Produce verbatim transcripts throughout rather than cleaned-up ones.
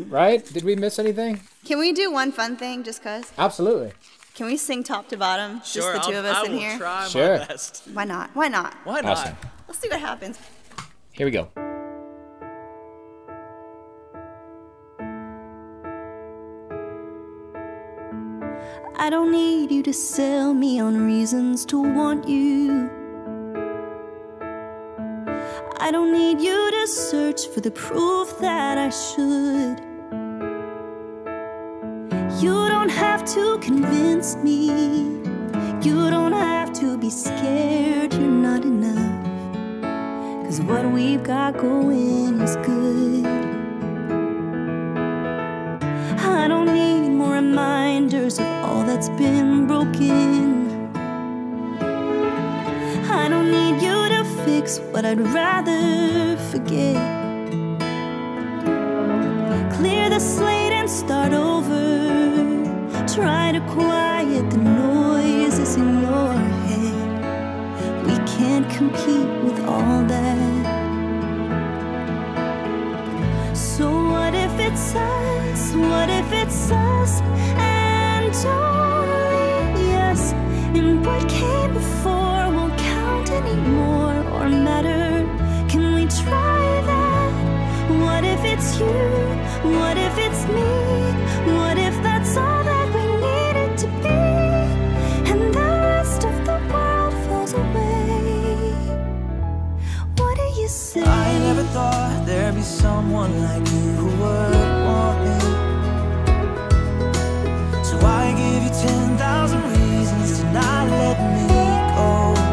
right? Did we miss anything? Can we do one fun thing just cause? Absolutely. Can we sing top to bottom? Sure, just the 2 I'll, of us I in will here? try Sure. my best. Why not? Why not? Why not? Awesome. Let's see what happens. Here we go. I don't need you to sell me on reasons to want you. I don't need you to search for the proof that I should. You don't have to convince me. You don't have to be scared you're not enough. 'Cause what we've got going is good. I don't need more reminders of all that's been broken. I don't need you to fix what I'd rather forget. Clear the slate and start over. Try to quiet the noises in your head. We can't compete with all that. So what if it's us? What if it's us and only us? And what came before won't count anymore or matter. Can we try that? What if it's you? What if it's me? What if that's all that we needed to be? And the rest of the world falls away. What do you say? I never thought there'd be someone like you who would want me. So I give you ten thousand reasons to not let me go.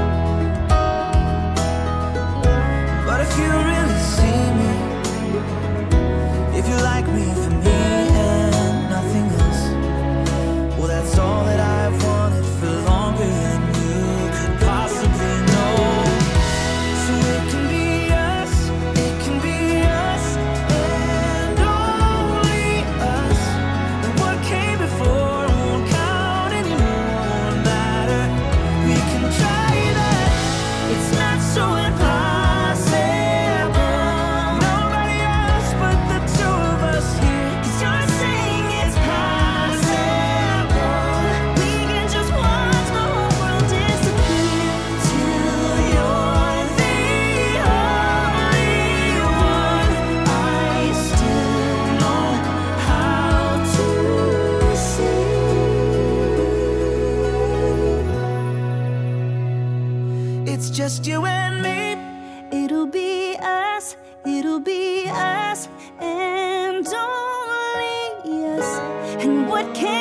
But if you really see me, if you like me for me and nothing else, well, that's all that I've wanted for longer than you could possibly know. So it can be us, it can be us, and only us. And what came before won't count anymore, won't matter. We can try that. It's not so impossible. Nobody else but the two of us here. 'Cause you're saying it's possible. We can just watch the whole world disappear till you're the only one. I still know how to see. It's just you and me. It'll be us, it'll be us, and only us. And what can